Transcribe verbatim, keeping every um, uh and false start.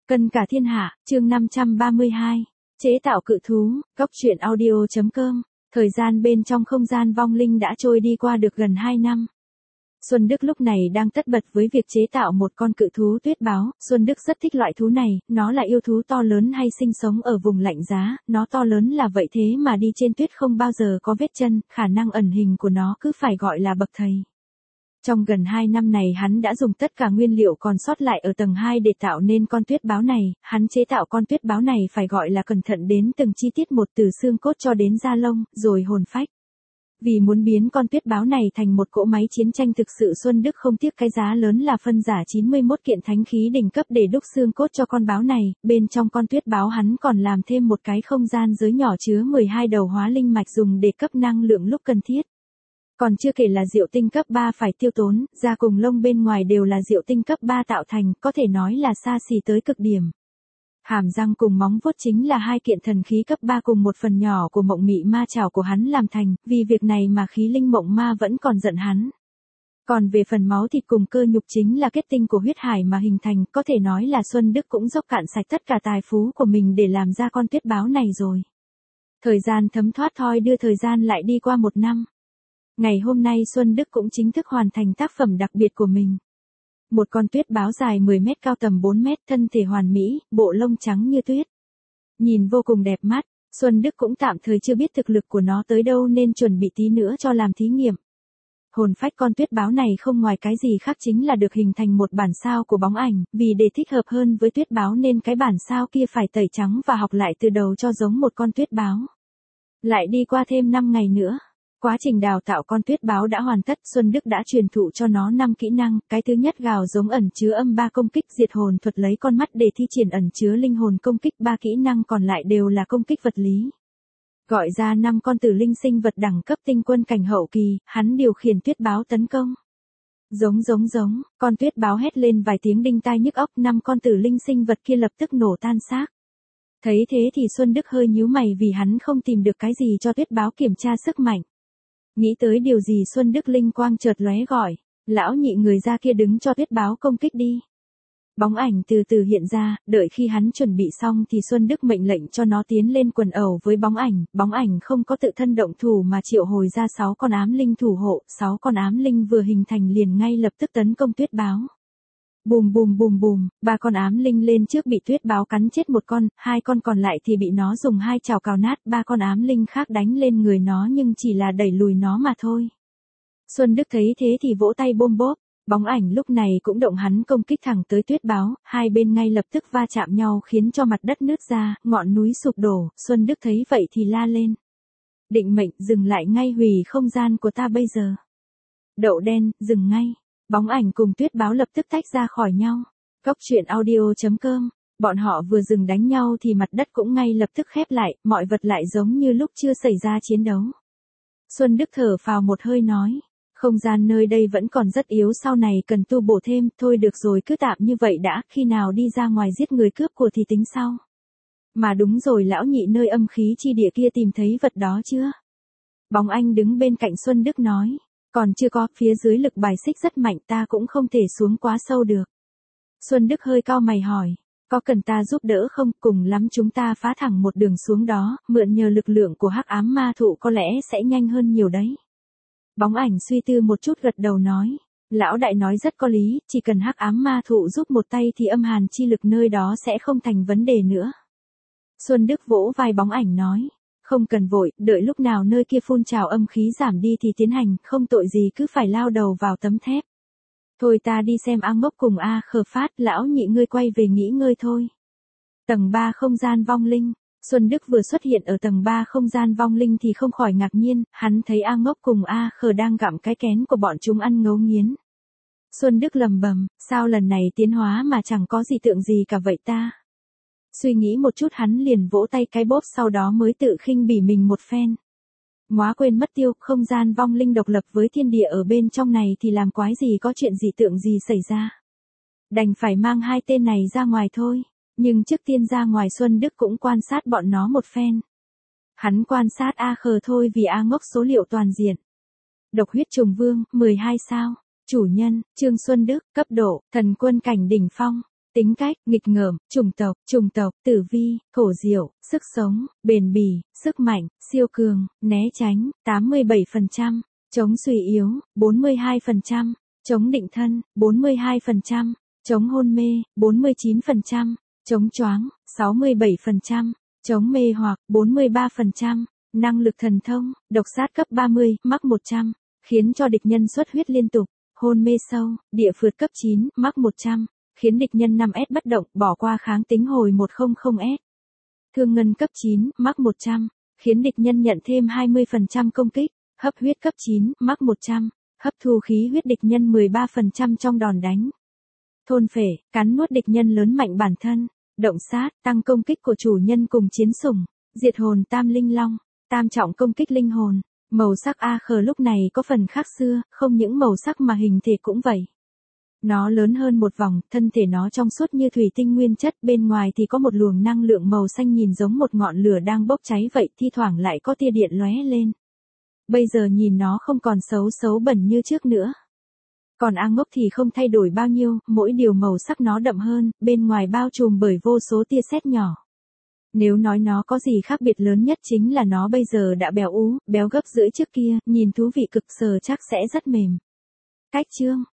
Cân cả thiên hạ, chương năm trăm ba mươi hai. Chế tạo cự thú, góc truyện audio.com. Thời gian bên trong không gian vong linh đã trôi đi qua được gần hai năm. Xuân Đức lúc này đang tất bật với việc chế tạo một con cự thú tuyết báo. Xuân Đức rất thích loại thú này, nó là yêu thú to lớn hay sinh sống ở vùng lạnh giá, nó to lớn là vậy thế mà đi trên tuyết không bao giờ có vết chân, khả năng ẩn hình của nó cứ phải gọi là bậc thầy. Trong gần hai năm này hắn đã dùng tất cả nguyên liệu còn sót lại ở tầng hai để tạo nên con tuyết báo này, hắn chế tạo con tuyết báo này phải gọi là cẩn thận đến từng chi tiết một từ xương cốt cho đến da lông, rồi hồn phách. Vì muốn biến con tuyết báo này thành một cỗ máy chiến tranh thực sự, Xuân Đức không tiếc cái giá lớn là phân giả chín mươi mốt kiện thánh khí đỉnh cấp để đúc xương cốt cho con báo này, bên trong con tuyết báo hắn còn làm thêm một cái không gian giới nhỏ chứa mười hai đầu hóa linh mạch dùng để cấp năng lượng lúc cần thiết. Còn chưa kể là diệu tinh cấp ba phải tiêu tốn, da cùng lông bên ngoài đều là diệu tinh cấp ba tạo thành, có thể nói là xa xỉ tới cực điểm. Hàm răng cùng móng vuốt chính là hai kiện thần khí cấp ba cùng một phần nhỏ của mộng mị ma trảo của hắn làm thành, vì việc này mà khí linh mộng ma vẫn còn giận hắn. Còn về phần máu thịt cùng cơ nhục chính là kết tinh của huyết hải mà hình thành, có thể nói là Xuân Đức cũng dốc cạn sạch tất cả tài phú của mình để làm ra con tuyết báo này rồi. Thời gian thấm thoát thoi đưa thời gian lại đi qua một năm. Ngày hôm nay Xuân Đức cũng chính thức hoàn thành tác phẩm đặc biệt của mình. Một con tuyết báo dài mười mét cao tầm bốn mét, thân thể hoàn mỹ, bộ lông trắng như tuyết. Nhìn vô cùng đẹp mắt, Xuân Đức cũng tạm thời chưa biết thực lực của nó tới đâu nên chuẩn bị tí nữa cho làm thí nghiệm. Hồn phách con tuyết báo này không ngoài cái gì khác chính là được hình thành một bản sao của bóng ảnh, vì để thích hợp hơn với tuyết báo nên cái bản sao kia phải tẩy trắng và học lại từ đầu cho giống một con tuyết báo. Lại đi qua thêm năm ngày nữa. Quá trình đào tạo con tuyết báo đã hoàn tất, Xuân Đức đã truyền thụ cho nó năm kỹ năng, cái thứ nhất gào giống ẩn chứa âm ba công kích, diệt hồn thuật lấy con mắt để thi triển ẩn chứa linh hồn công kích, ba kỹ năng còn lại đều là công kích vật lý. Gọi ra năm con tử linh sinh vật đẳng cấp tinh quân cảnh hậu kỳ, hắn điều khiển tuyết báo tấn công. Giống giống giống, con tuyết báo hét lên vài tiếng đinh tai nhức óc, năm con tử linh sinh vật kia lập tức nổ tan xác. Thấy thế thì Xuân Đức hơi nhíu mày vì hắn không tìm được cái gì cho tuyết báo kiểm tra sức mạnh. Nghĩ tới điều gì Xuân Đức linh quang chợt lóe gọi, lão nhị người ra kia đứng cho tuyết báo công kích đi. Bóng ảnh từ từ hiện ra, đợi khi hắn chuẩn bị xong thì Xuân Đức mệnh lệnh cho nó tiến lên quần ẩu với bóng ảnh, bóng ảnh không có tự thân động thủ mà triệu hồi ra sáu con ám linh thủ hộ, sáu con ám linh vừa hình thành liền ngay lập tức tấn công tuyết báo. Bùm bùm bùm bùm, ba con ám linh lên trước bị tuyết báo cắn chết một con, hai con còn lại thì bị nó dùng hai chảo cào nát, ba con ám linh khác đánh lên người nó nhưng chỉ là đẩy lùi nó mà thôi. Xuân Đức thấy thế thì vỗ tay bôm bốp, bóng ảnh lúc này cũng động hắn công kích thẳng tới tuyết báo, hai bên ngay lập tức va chạm nhau khiến cho mặt đất nứt ra, ngọn núi sụp đổ, Xuân Đức thấy vậy thì la lên. Định mệnh, dừng lại ngay, hủy không gian của ta bây giờ. Đậu đen, dừng ngay. Bóng ảnh cùng tuyết báo lập tức tách ra khỏi nhau. Góc truyện audio.com. Bọn họ vừa dừng đánh nhau thì mặt đất cũng ngay lập tức khép lại, mọi vật lại giống như lúc chưa xảy ra chiến đấu. Xuân Đức thở phào một hơi nói, không gian nơi đây vẫn còn rất yếu, sau này cần tu bổ thêm, thôi được rồi cứ tạm như vậy đã, khi nào đi ra ngoài giết người cướp của thì tính sau. Mà đúng rồi, lão nhị nơi âm khí chi địa kia tìm thấy vật đó chưa? Bóng anh đứng bên cạnh Xuân Đức nói. Còn chưa có, phía dưới lực bài xích rất mạnh, ta cũng không thể xuống quá sâu được. Xuân Đức hơi cau mày hỏi, có cần ta giúp đỡ không, cùng lắm chúng ta phá thẳng một đường xuống đó, mượn nhờ lực lượng của hắc ám ma thụ có lẽ sẽ nhanh hơn nhiều đấy. Bóng ảnh suy tư một chút gật đầu nói, lão đại nói rất có lý, chỉ cần hắc ám ma thụ giúp một tay thì âm hàn chi lực nơi đó sẽ không thành vấn đề nữa. Xuân Đức vỗ vai bóng ảnh nói. Không cần vội, đợi lúc nào nơi kia phun trào âm khí giảm đi thì tiến hành, không tội gì cứ phải lao đầu vào tấm thép. Thôi ta đi xem A Ngốc cùng A Khờ Phát, lão nhị ngươi quay về nghỉ ngơi thôi. Tầng ba không gian vong linh, Xuân Đức vừa xuất hiện ở tầng ba không gian vong linh thì không khỏi ngạc nhiên, hắn thấy A Ngốc cùng A Khờ đang gặm cái kén của bọn chúng ăn ngấu nghiến. Xuân Đức lầm bầm, sao lần này tiến hóa mà chẳng có gì tượng gì cả vậy ta? Suy nghĩ một chút hắn liền vỗ tay cái bóp, sau đó mới tự khinh bỉ mình một phen. Móa quên mất tiêu, không gian vong linh độc lập với thiên địa ở bên trong này thì làm quái gì có chuyện dị tượng gì xảy ra. Đành phải mang hai tên này ra ngoài thôi, nhưng trước tiên ra ngoài Xuân Đức cũng quan sát bọn nó một phen. Hắn quan sát A Khờ thôi vì A Ngốc số liệu toàn diện. Độc huyết trùng vương, mười hai sao, chủ nhân, Trương Xuân Đức, cấp độ, thần quân cảnh đỉnh phong. tính cách, nghịch ngợm, chủng tộc, chủng tộc, tử vi, thổ diệu, sức sống, bền bỉ, sức mạnh, siêu cường, né tránh, tám mươi bảy phần trăm, chống suy yếu, bốn mươi hai phần trăm, chống định thân, bốn mươi hai phần trăm, chống hôn mê, bốn mươi chín phần trăm, chống choáng, sáu mươi bảy phần trăm, chống mê hoặc, bốn mươi ba phần trăm, năng lực thần thông, độc sát cấp ba mươi, mắc một trăm, khiến cho địch nhân xuất huyết liên tục, hôn mê sâu, địa phượt cấp chín, mắc một trăm, khiến địch nhân năm S bất động, bỏ qua kháng tính hồi một trăm S. Thương ngân cấp chín, mắc một trăm, khiến địch nhân nhận thêm hai mươi phần trăm công kích, hấp huyết cấp chín, mắc một trăm, hấp thu khí huyết địch nhân mười ba phần trăm trong đòn đánh. Thôn phệ, cắn nuốt địch nhân lớn mạnh bản thân, động sát, tăng công kích của chủ nhân cùng chiến sủng, diệt hồn tam linh long, tam trọng công kích linh hồn. Màu sắc A khờ lúc này có phần khác xưa, không những màu sắc mà hình thể cũng vậy. Nó lớn hơn một vòng, thân thể nó trong suốt như thủy tinh nguyên chất, bên ngoài thì có một luồng năng lượng màu xanh nhìn giống một ngọn lửa đang bốc cháy vậy, thi thoảng lại có tia điện lóe lên. Bây giờ nhìn nó không còn xấu xấu bẩn như trước nữa. Còn A ngốc thì không thay đổi bao nhiêu, mỗi điều màu sắc nó đậm hơn, bên ngoài bao trùm bởi vô số tia sét nhỏ. Nếu nói nó có gì khác biệt lớn nhất chính là nó bây giờ đã béo ú, béo gấp rưỡi trước kia, nhìn thú vị cực, sờ chắc sẽ rất mềm. Cách chương